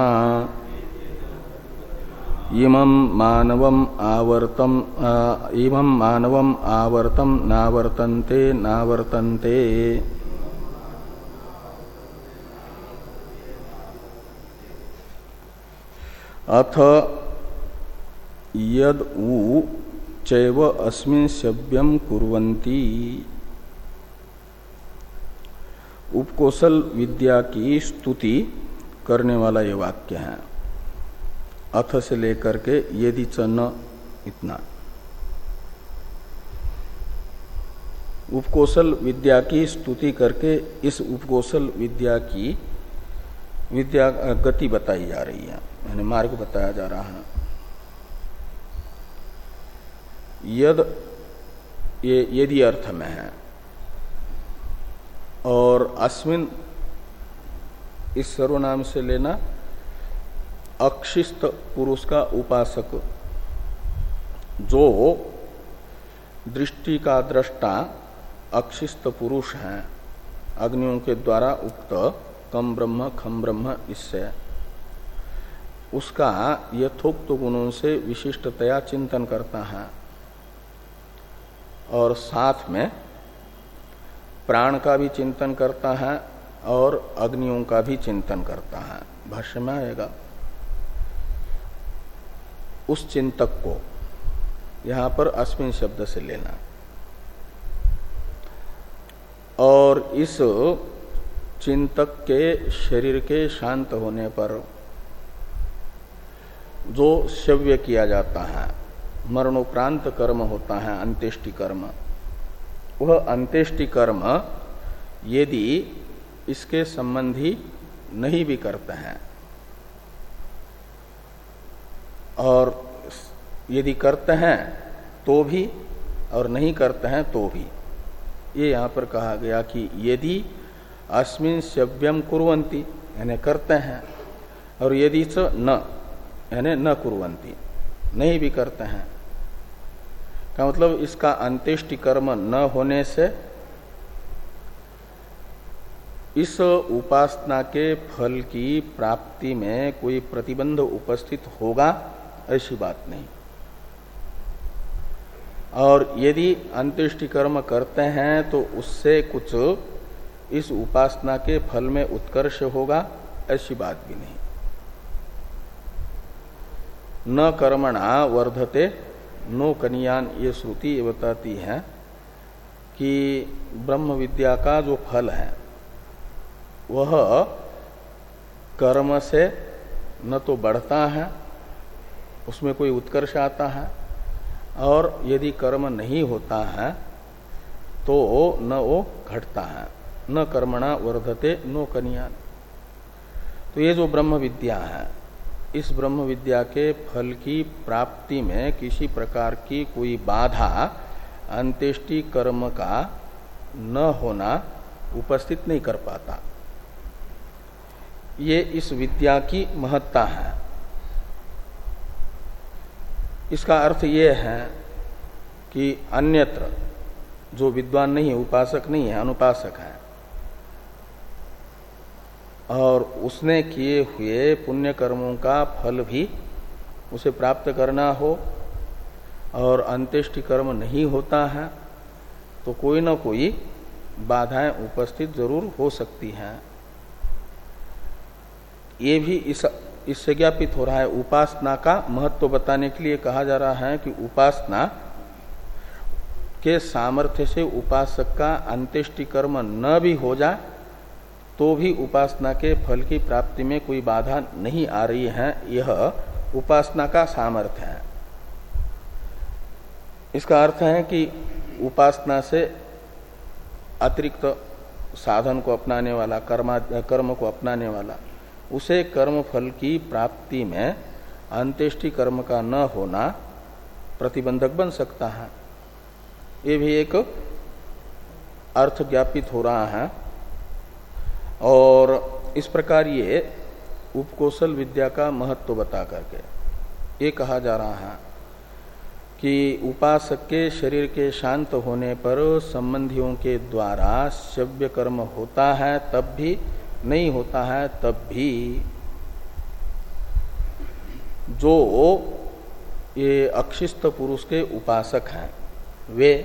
इमं मानवम आवर्तम इमं मानवम आवर्तम नावर्तन्ते नावर्तन्ते। अथ यद उ चैव अस्मिन् शव्यं कुर्वन्ति। उपकोशल विद्या की स्तुति करने वाला ये वाक्य है। अथ से लेकर के यदि च न इतना। उपकोशल विद्या की स्तुति करके इस उपकोशल विद्या की विद्या गति बताई जा रही है, यानी मार्ग बताया जा रहा है। यद ये यदि अर्थ में है और अस्मिन इस सर्वनाम से लेना अक्षिस्त पुरुष का उपासक, जो दृष्टि का दृष्टा अक्षिस्त पुरुष है, अग्नियों के द्वारा उक्त कम ब्रह्म खम ब्रह्म, इससे उसका यथोक्त गुणों से विशिष्टतया चिंतन करता है और साथ में प्राण का भी चिंतन करता है और अग्नियों का भी चिंतन करता है। भाष्य में आएगा। उस चिंतक को यहां पर अस्मिन शब्द से लेना। और इस चिंतक के शरीर के शांत होने पर जो शव्य किया जाता है, मरणोपरांत कर्म होता है अंत्येष्टि कर्म, वह अंत्येष्टि कर्म यदि इसके संबंधी नहीं भी करते हैं और यदि करते हैं तो भी और नहीं करते हैं तो भी, ये यहाँ पर कहा गया कि यदि अस्मिन् शव्यम कुर्वन्ति यानी करते हैं और यदि च न यानी न कुर्वन्ति नहीं भी करते हैं, का मतलब इसका अंत्येष्टि कर्म न होने से इस उपासना के फल की प्राप्ति में कोई प्रतिबंध उपस्थित होगा, ऐसी बात नहीं। और यदि अंत्येष्टि कर्म करते हैं तो उससे कुछ इस उपासना के फल में उत्कर्ष होगा, ऐसी बात भी नहीं। न कर्मणा वर्धते नो कनियान, ये श्रुति ये बताती है कि ब्रह्म विद्या का जो फल है वह कर्म से न तो बढ़ता है, उसमें कोई उत्कर्ष आता है, और यदि कर्म नहीं होता है तो न वो घटता है। न कर्मणा वर्धते नो कनियान। तो ये जो ब्रह्म विद्या है, इस ब्रह्म विद्या के फल की प्राप्ति में किसी प्रकार की कोई बाधा अंत्येष्टि कर्म का न होना उपस्थित नहीं कर पाता। ये इस विद्या की महत्ता है। इसका अर्थ ये है कि अन्यत्र जो विद्वान नहीं है, उपासक नहीं है, अनुपासक है, और उसने किए हुए पुण्य कर्मों का फल भी उसे प्राप्त करना हो और अंत्येष्टि कर्म नहीं होता है, तो कोई ना कोई बाधाएं उपस्थित जरूर हो सकती हैं। ये भी इस इससे ज्ञापित हो रहा है। उपासना का महत्व बताने के लिए कहा जा रहा है कि उपासना के सामर्थ्य से उपासक का अंत्येष्टि कर्म न भी हो जाए तो भी उपासना के फल की प्राप्ति में कोई बाधा नहीं आ रही है। यह उपासना का सामर्थ्य है। इसका अर्थ है कि उपासना से अतिरिक्त साधन को अपनाने वाला, कर्मा कर्म को अपनाने वाला, उसे कर्म फल की प्राप्ति में अंत्येष्टि कर्म का न होना प्रतिबंधक बन सकता है। ये भी एक अर्थ ज्ञापित हो रहा है। और इस प्रकार ये उपकोशल विद्या का महत्व बता करके ये कहा जा रहा है कि उपासक के शरीर के शांत होने पर संबंधियों के द्वारा शव्य कर्म होता है तब भी, नहीं होता है तब भी, जो ये अक्षिस्त पुरुष के उपासक हैं वे,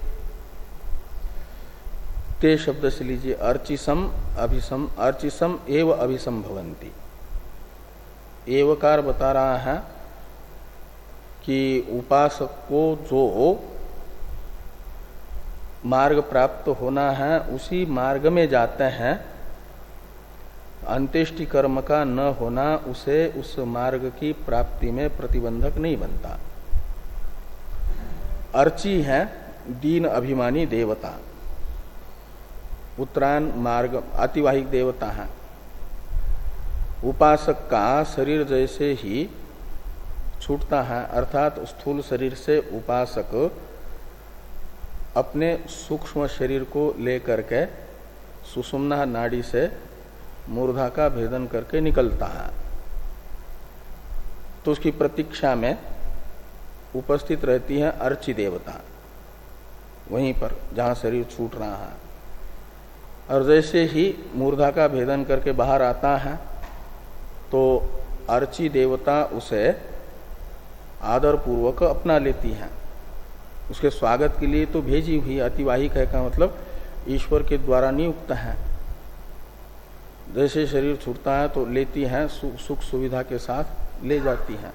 ते शब्द से लीजिए अर्चिसम अभिसम, अर्चिसम एव अभिसंभवंती। एवकार बता रहा है कि उपासक को जो मार्ग प्राप्त होना है उसी मार्ग में जाते हैं, अंत्येष्टि कर्म का न होना उसे उस मार्ग की प्राप्ति में प्रतिबंधक नहीं बनता। अर्ची है दीन अभिमानी देवता, उत्तरायण मार्ग अतिवाहिक देवता है। उपासक का शरीर जैसे ही छूटता है, अर्थात स्थूल शरीर से उपासक अपने सूक्ष्म शरीर को लेकर के सुषुम्ना नाड़ी से मूर्धा का भेदन करके निकलता है, तो उसकी प्रतीक्षा में उपस्थित रहती है अर्ची देवता, वहीं पर जहां शरीर छूट रहा है। और जैसे ही मूर्धा का भेदन करके बाहर आता है तो अर्ची देवता उसे आदर पूर्वक अपना लेती है। उसके स्वागत के लिए तो भेजी हुई अतिवाहिक है का मतलब ईश्वर के द्वारा नियुक्त है। जैसे शरीर छूटता है तो लेती है, सुख सुविधा के साथ ले जाती है,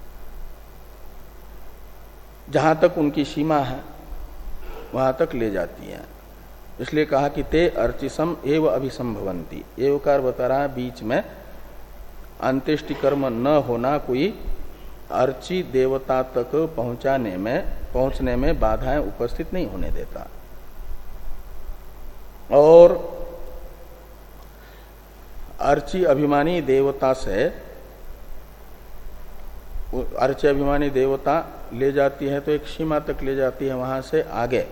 जहां तक उनकी सीमा है वहां तक ले जाती है। इसलिए कहा कि ते अर्चिसम एव अभिसंभवंती। एवकार बता रहा है बीच में अंत्येष्टि कर्म न होना कोई अर्ची देवता तक पहुंचाने में पहुंचने में बाधाएं उपस्थित नहीं होने देता। और अर्ची अभिमानी देवता से अर्ची अभिमानी देवता ले जाती है तो एक सीमा तक ले जाती है, वहां से आगे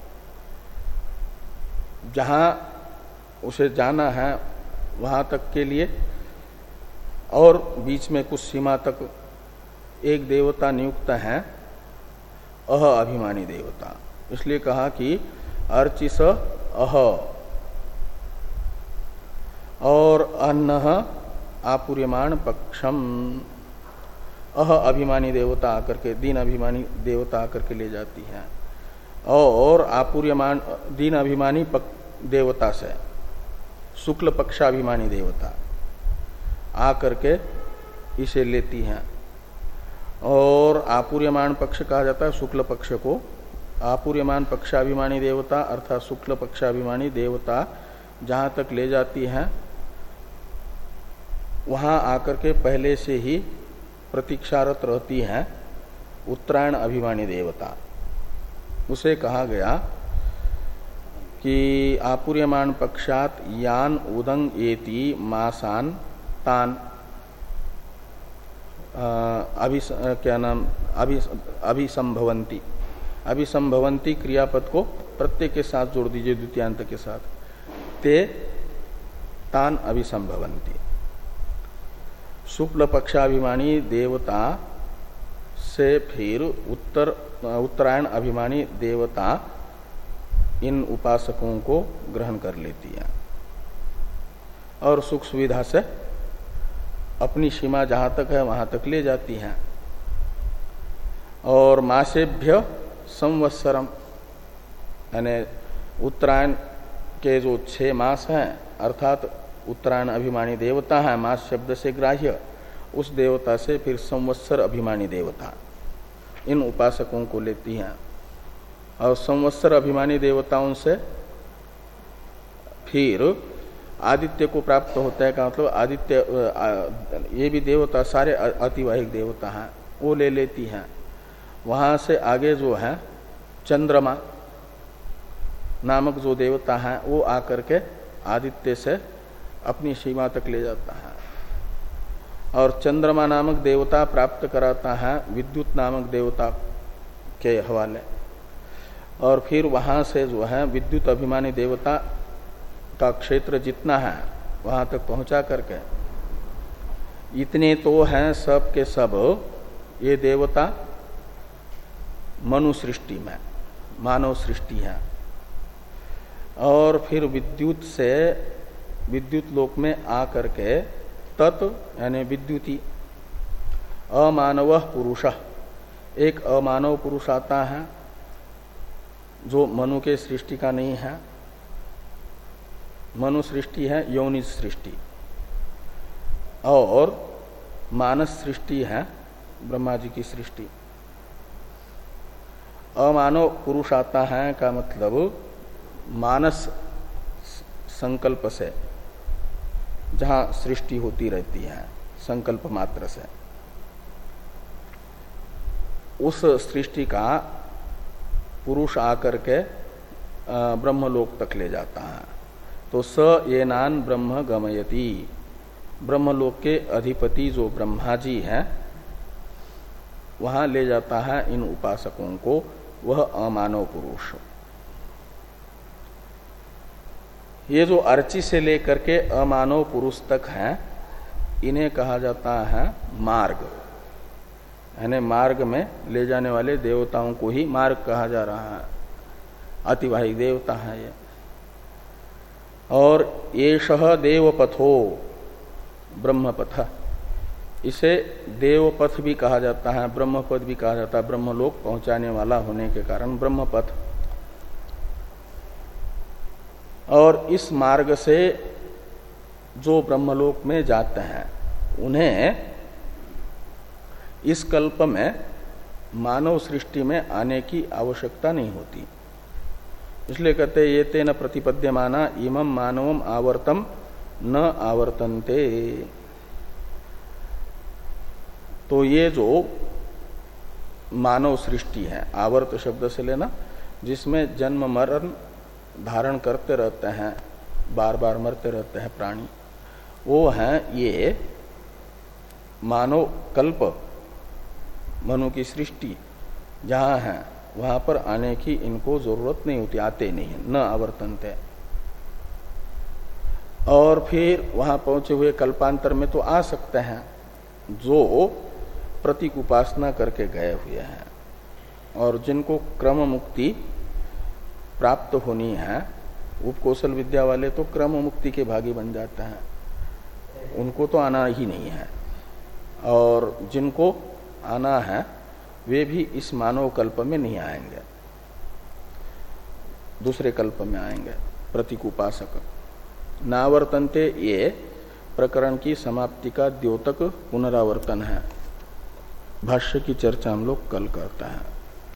जहां उसे जाना है वहां तक के लिए और बीच में कुछ सीमा तक एक देवता नियुक्त है, अह अभिमानी देवता। इसलिए कहा कि अर्चिस अह और अन्नः आपूर्यमाण पक्षम। अह अभिमानी देवता आकर के, दीन अभिमानी देवता आकर के ले जाती है और आपूर्यमान दीन अभिमानी देवता से शुक्ल पक्षाभिमानी देवता आकर के इसे लेती हैं। और आपूर्यमान पक्ष कहा जाता है शुक्ल पक्ष को। आपूर्यमान पक्षाभिमानी देवता अर्थात शुक्ल पक्षाभिमानी देवता जहां तक ले जाती है वहां आकर के पहले से ही प्रतीक्षारत रहती है उत्तरायण अभिमानी देवता। उसे कहा गया कि आपूर्यमान पक्षात यान उदंग एति मासान तान अभि क्या नाम अभि अभिसंभवंती। अभिसंभवंती क्रियापद को प्रत्यय के साथ जोड़ दीजिए द्वितीयांत के साथ, ते तान अभिसंभवंती। शुक्ल पक्षाभिमानी देवता से फिर उत्तर उत्तरायण अभिमानी देवता इन उपासकों को ग्रहण कर लेती है और सुख सुविधा से अपनी सीमा जहां तक है वहां तक ले जाती हैं। और मासेभ्य संवत्सरम यानी उत्तरायण के जो छह मास हैं अर्थात उत्तरायण अभिमानी देवता है, मास शब्द से ग्राह्य, उस देवता से फिर संवत्सर अभिमानी देवता इन उपासकों को लेती हैं। और संवत्सर अभिमानी देवताओं से फिर आदित्य को प्राप्त होता है का मतलब आदित्य ये भी देवता सारे अतिवाहिक देवता हैं, वो ले लेती हैं। वहां से आगे जो है चंद्रमा नामक जो देवता है वो आकर के आदित्य से अपनी सीमा तक ले जाता है और चंद्रमा नामक देवता प्राप्त कराता है विद्युत नामक देवता के हवाले। और फिर वहां से जो है विद्युत अभिमानी देवता का क्षेत्र जितना है वहां तक पहुंचा करके इतने तो हैं सब के सब ये देवता मनु सृष्टि में, मानव सृष्टि है। और फिर विद्युत से विद्युत लोक में आकर के तत् यानी विद्युती अमानव पुरुष, एक अमानव पुरुष आता है जो मनु के सृष्टि का नहीं है। मनु सृष्टि है यौनिज सृष्टि, और मानस सृष्टि है ब्रह्मा जी की सृष्टि। अमानव पुरुष आता है का मतलब मानस संकल्प से, जहां सृष्टि होती रहती है संकल्प मात्र से, उस सृष्टि का पुरुष आकर के ब्रह्मलोक तक ले जाता है। तो स येनान ब्रह्म गमयति, ब्रह्मलोक के अधिपति जो ब्रह्मा जी हैं वहां ले जाता है इन उपासकों को वह अमानव पुरुष। ये जो अर्ची से लेकर के अमानव पुरुष तक हैं इन्हें कहा जाता है मार्ग, यानी मार्ग में ले जाने वाले देवताओं को ही मार्ग कहा जा रहा है, अतिवाही देवता है ये। और येषः देवपथो ब्रह्मपथ, इसे देवपथ भी कहा जाता है, ब्रह्मपथ भी कहा जाता है, ब्रह्मलोक पहुंचाने वाला होने के कारण ब्रह्मपथ। और इस मार्ग से जो ब्रह्मलोक में जाते हैं उन्हें इस कल्प में मानव सृष्टि में आने की आवश्यकता नहीं होती। इसलिए कहते ये तेन प्रतिपद्यमाना इमं मानवम आवर्तम न आवर्तन्ते। तो ये जो मानव सृष्टि है, आवर्त शब्द से लेना, जिसमें जन्म मरण धारण करते रहते हैं, बार बार मरते रहते हैं प्राणी, वो हैं ये मानव कल्प, मनु की सृष्टि जहां है वहां पर आने की इनको जरूरत नहीं होती, आते नहीं, न आवर्तनते। और फिर वहां पहुंचे हुए कल्पांतर में तो आ सकते हैं जो प्रतीक उपासना करके गए हुए हैं, और जिनको क्रम मुक्ति प्राप्त होनी है, उपकौशल विद्या वाले तो क्रम मुक्ति के भागी बन जाते हैं, उनको तो आना ही नहीं है। और जिनको आना है वे भी इस मानव कल्प में नहीं आएंगे, दूसरे कल्प में आएंगे प्रतीक उपासक। नावर्तन्ते ये प्रकरण की समाप्ति का द्योतक पुनरावर्तन है। भाष्य की चर्चा हम लोग कल करते हैं।